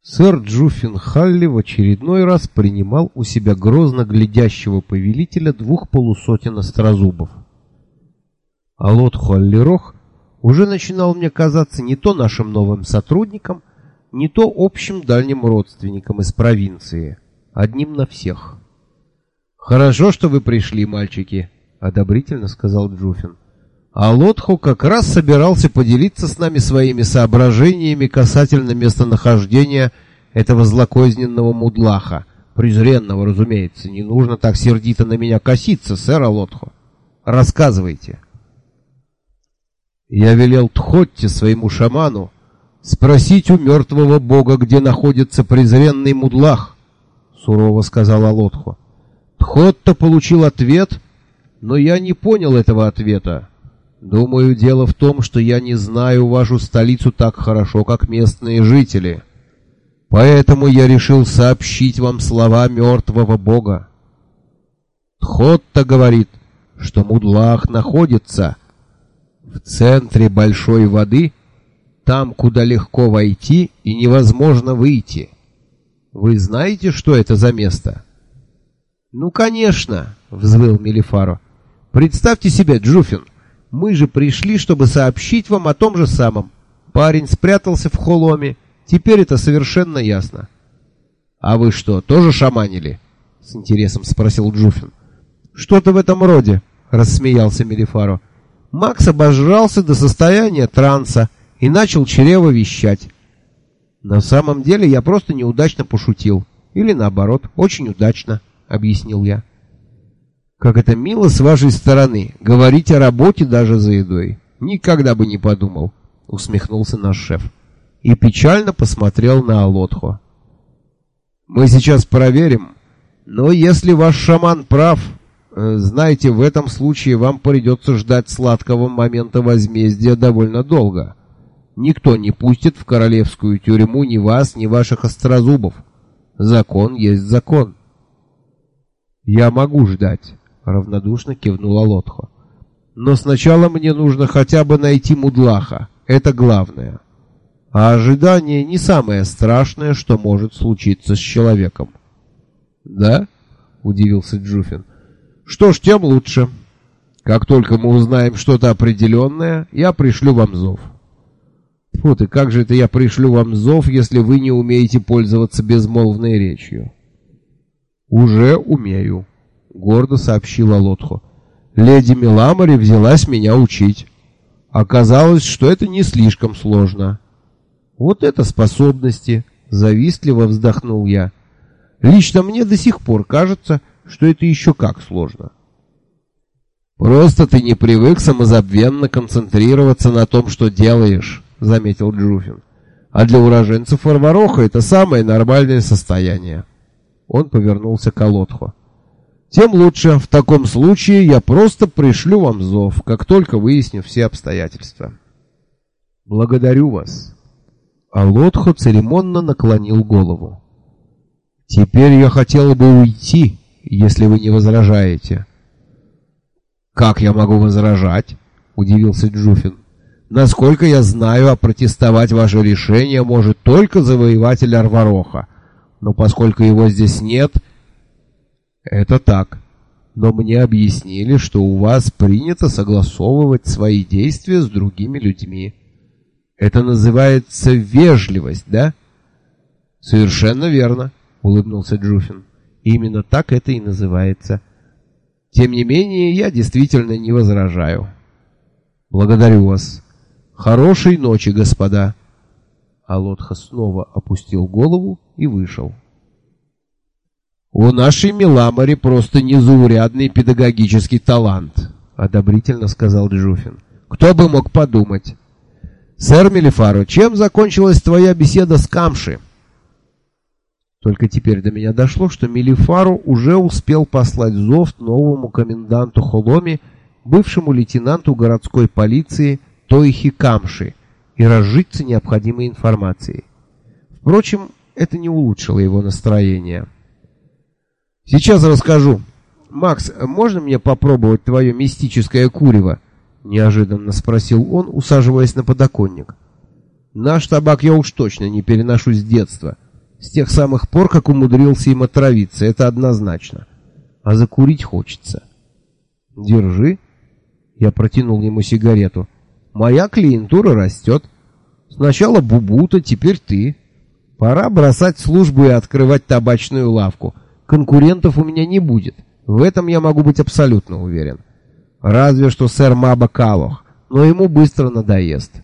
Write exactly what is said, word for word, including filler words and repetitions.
Сэр Джуффин Халли в очередной раз принимал у себя грозно глядящего повелителя двух полусотен острозубов. А Лот Холлерох уже начинал мне казаться не то нашим новым сотрудником, не то общим дальним родственником из провинции, одним на всех. «Хорошо, что вы пришли, мальчики», — одобрительно сказал Джуффин. «А Лотхо как раз собирался поделиться с нами своими соображениями касательно местонахождения этого злокозненного мудлаха, презренного, разумеется. Не нужно так сердито на меня коситься, сэр Лотхо. Рассказывайте». «Я велел Тхотте, своему шаману, спросить у мертвого бога, где находится презренный мудлах», — сурово сказал Алотхо. «Тхотта получил ответ, но я не понял этого ответа. Думаю, дело в том, что я не знаю вашу столицу так хорошо, как местные жители. Поэтому я решил сообщить вам слова мертвого бога. Тхотта говорит, что мудлах находится в центре большой воды, там, куда легко войти и невозможно выйти. Вы знаете, что это за место?» «Ну, конечно», — взвыл Мелифаро. «Представьте себе, Джуффин, мы же пришли, чтобы сообщить вам о том же самом. Парень спрятался в холоме, теперь это совершенно ясно». «А вы что, тоже шаманили?» — с интересом спросил Джуффин. «Что-то в этом роде», — рассмеялся Мелифаро. «Макс обожрался до состояния транса и начал чрево вещать. На самом деле я просто неудачно пошутил. Или наоборот, очень удачно», — объяснил я. «Как это мило с вашей стороны, говорить о работе даже за едой. Никогда бы не подумал», — усмехнулся наш шеф. И печально посмотрел на Алотхо. «Мы сейчас проверим, но если ваш шаман прав, э, знаете, в этом случае вам придется ждать сладкого момента возмездия довольно долго. Никто не пустит в королевскую тюрьму ни вас, ни ваших острозубов. Закон есть закон». «Я могу ждать», — равнодушно кивнул Алотхо. «Но сначала мне нужно хотя бы найти мудлаха. Это главное. А ожидание не самое страшное, что может случиться с человеком». «Да?» — удивился Джуффин. «Что ж, тем лучше. Как только мы узнаем что-то определенное, я пришлю вам зов». «Фу ты, как же это я пришлю вам зов, если вы не умеете пользоваться безмолвной речью?» «Уже умею», — гордо сообщила Лотхо. «Леди Меламори взялась меня учить. Оказалось, что это не слишком сложно». «Вот это способности!» — завистливо вздохнул я. «Лично мне до сих пор кажется, что это еще как сложно». «Просто ты не привык самозабвенно концентрироваться на том, что делаешь», — заметил Джуффин. «А для уроженцев Варвароха это самое нормальное состояние». Он повернулся к Алотхо. «Тем лучше. В таком случае я просто пришлю вам зов, как только выясню все обстоятельства». «Благодарю вас». Алотхо церемонно наклонил голову. «Теперь я хотел бы уйти, если вы не возражаете». «Как я могу возражать?» — удивился Джуффин. «Насколько я знаю, опротестовать ваше решение может только завоеватель Арвароха. Но поскольку его здесь нет...» «Это так. Но мне объяснили, что у вас принято согласовывать свои действия с другими людьми. Это называется вежливость, да?» «Совершенно верно», — улыбнулся Джуффин. «Именно так это и называется. Тем не менее, я действительно не возражаю». «Благодарю вас. Хорошей ночи, господа». Алотхо снова опустил голову и вышел. «У нашей Меламори просто незаурядный педагогический талант», — одобрительно сказал Джуффин. «Кто бы мог подумать? Сэр Мелифаро, чем закончилась твоя беседа с Камши?» Только теперь до меня дошло, что Мелифаро уже успел послать зов новому коменданту Холоми, бывшему лейтенанту городской полиции Тойхи Камши, и разжиться необходимой информацией. Впрочем, это не улучшило его настроение. «Сейчас расскажу. Макс, можно мне попробовать твое мистическое курево?» — неожиданно спросил он, усаживаясь на подоконник. «Наш табак я уж точно не переношу с детства. С тех самых пор, как умудрился им отравиться, это однозначно. А закурить хочется. Держи. Я протянул ему сигарету. Моя клиентура растет. Сначала Бубута, теперь ты. Пора бросать службу и открывать табачную лавку. Конкурентов у меня не будет. В этом я могу быть абсолютно уверен. Разве что сэр Маба Калох, но ему быстро надоест.